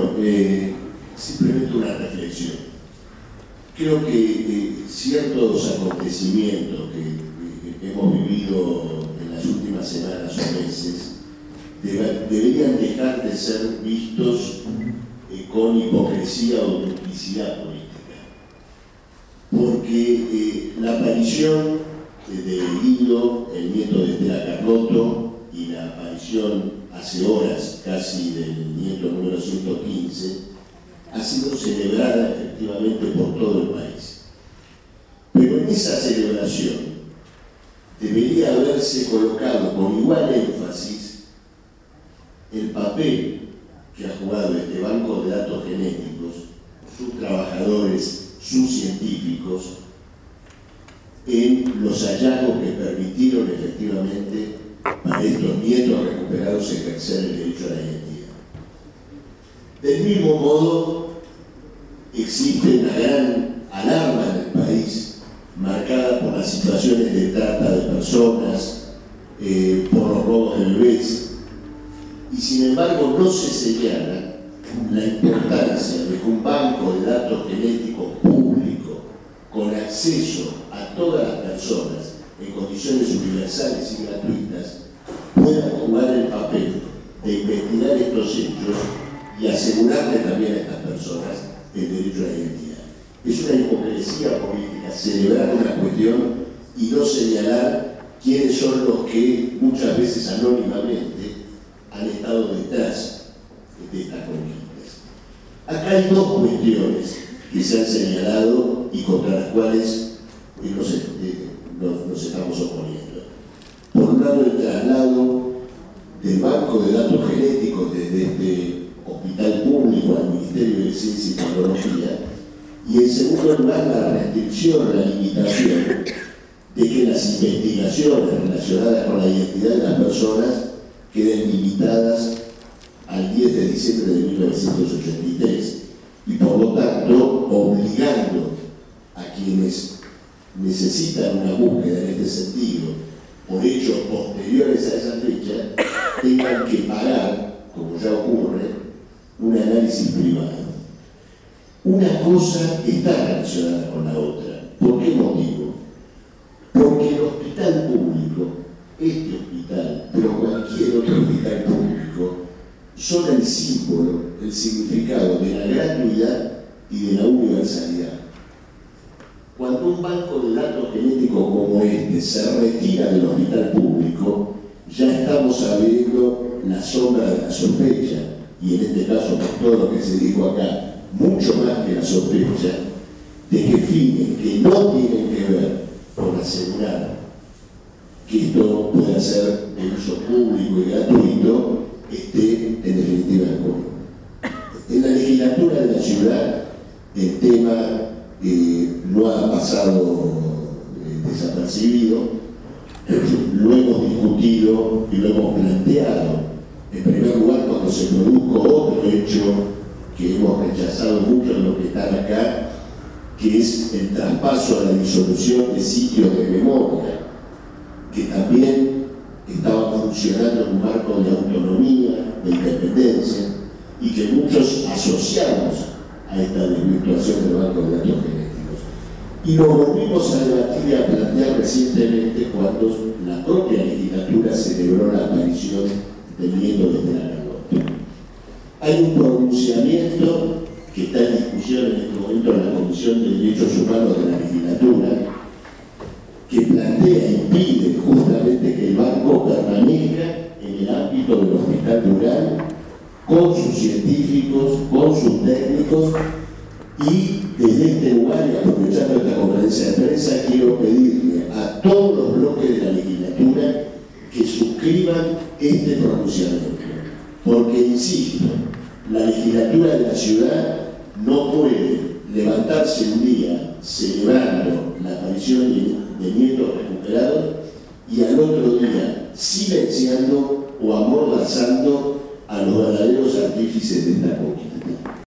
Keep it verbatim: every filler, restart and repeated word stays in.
Bueno, eh, simplemente una reflexión. Creo que eh, ciertos acontecimientos que, que hemos vivido en las últimas semanas o meses debe, deberían dejar de ser vistos eh, con hipocresía o duplicidad política. Porque eh, la aparición de Guido, el nieto de Estela Carlotto, y la aparición hace horas casi del nieto número ciento quince, ha sido celebrada efectivamente por todo el país. Pero en esa celebración debería haberse colocado con igual énfasis el papel que ha jugado este banco de datos genéticos, sus trabajadores, sus científicos, en los hallazgos que permitieron efectivamente para estos nietos recuperados ejercer el derecho a la identidad. Del mismo modo, existe una gran alarma en el país, marcada por las situaciones de trata de personas, eh, por los robos de bebés, y sin embargo no se señala la importancia de que un banco de datos genéticos público, con acceso a todas las personas en condiciones universales y gratuitas, pueda jugar el papel de investigar estos hechos y asegurarle también a estas personas el derecho a la identidad. Es una hipocresía política celebrar una cuestión y no señalar quiénes son los que muchas veces anónimamente han estado detrás de estas conquistas. Acá hay dos cuestiones que se han señalado y contra las cuales nos, eh, nos, nos estamos oponiendo. Por un lado, el traslado del banco de datos genéticos desde este hospital público al Ministerio de Ciencia y Tecnología, y en segundo lugar la restricción, la limitación de que las investigaciones relacionadas con la identidad de las personas queden limitadas al diez de diciembre de mil novecientos ochenta y tres, y por lo tanto obligando a quienes necesitan una búsqueda en este sentido por hechos posteriores a esa fecha tengan que pagar, como ya ocurre, un análisis privado. Una cosa está relacionada con la otra. ¿Por qué motivo? Porque el hospital público, este hospital, pero cualquier otro hospital público, son el símbolo, el significado de la gratuidad y de la universalidad. Cuando un banco de datos genéticos como este se retira del hospital público, ya estamos abriendo la sombra de la sospecha, y en este caso, por todo lo que se dijo acá, mucho más que la sospecha, de que fines que no tienen que ver con asegurar que esto pueda ser de uso público y gratuito, esté en definitiva en juego. En la legislatura de la ciudad, el tema eh, no ha pasado eh, desapercibido, lo hemos discutido y lo hemos planteado. En primer lugar, cuando se produjo otro hecho que hemos rechazado mucho de los que están acá, que es el traspaso a la disolución de sitios de memoria, que también estaban funcionando en un marco de autonomía, de independencia, y que muchos asociamos a esta desvirtuación del banco de datos genéticos. Y lo volvimos a debatir y a plantear recientemente cuando la propia legislatura celebró la aparición del nieto de Estela Carlotto. Hay un pronunciamiento que está en discusión en este momento en la Comisión de Derechos Humanos de la legislatura, que plantea y pide justamente que el banco permanezca en el ámbito del hospital rural, con sus científicos, con sus técnicos, y desde este lugar, y aprovechando esta conferencia de prensa, quiero pedirle a todos los bloques de la legislatura que suscriban este pronunciamiento, porque, insisto, la legislatura de la ciudad no puede levantarse un día celebrando la aparición de, de nietos recuperados y al otro día silenciando o amordazando a los verdaderos artífices de esta conquista.